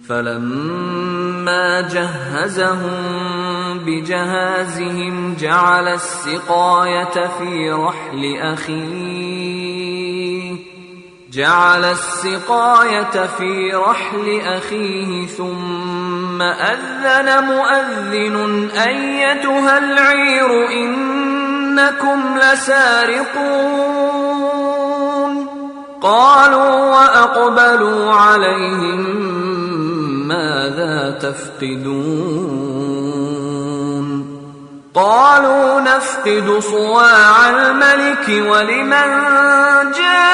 فلما جهزهم بجهازهم جعل السقاية في رحل أخيه ثم أذن مؤذن أيتها العير إنكم لسارقون قالوا وأقبلوا عليهم ماذا تفقدون قالوا نفقد صواع الملك ولمن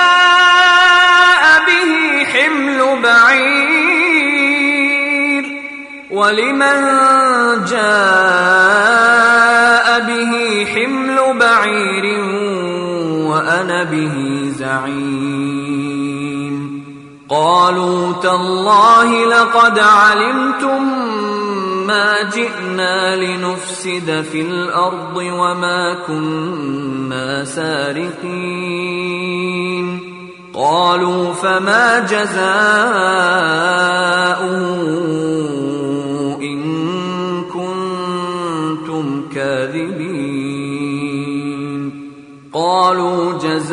جاء به حمل بعير وأنا به زعيم قالوا تالله لقد علمتم ما جئنا لنفسد في الأرض وما كنا سارقين قالوا فما جزاؤه إن كنتم كاذبين قالوا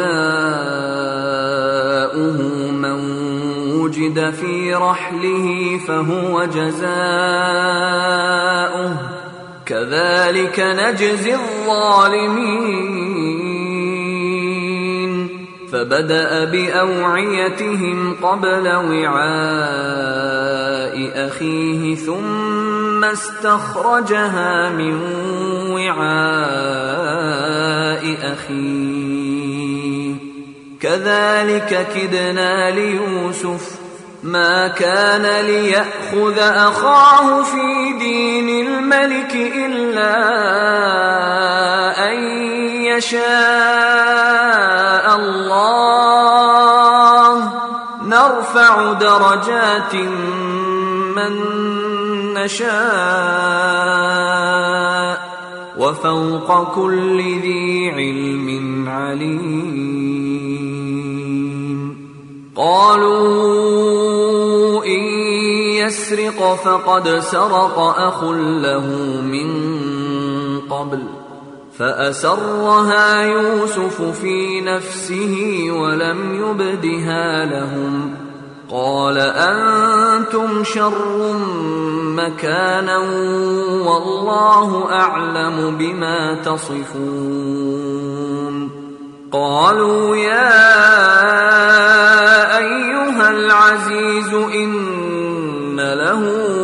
جزاؤه من وجد في رحله فهو جزاؤه كذلك نجزي الظالمين فبدأ بأوعيتهم قبل وعاء أخيه ثم استخرجها من وعاء أخيه كذلك كدنا ليوسف ما كان ليأخذ أخاه في دين الملك إلا أن يشاء الله نرفع درجات من نشاء وفوق كل ذي علم عليم قالوا إن يسرق فقد سرق أخ له من قبل فأسرها يوسف في نفسه ولم يبدها لهم قال أنتم شر مكانا والله أعلم بما تصفون قالوا يا أيها العزيز إن له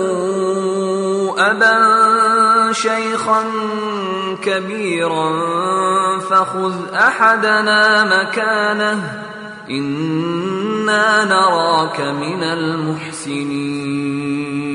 أبا شيخا كبيرا فخذ أحدنا مكانه إنا نراك من المحسنين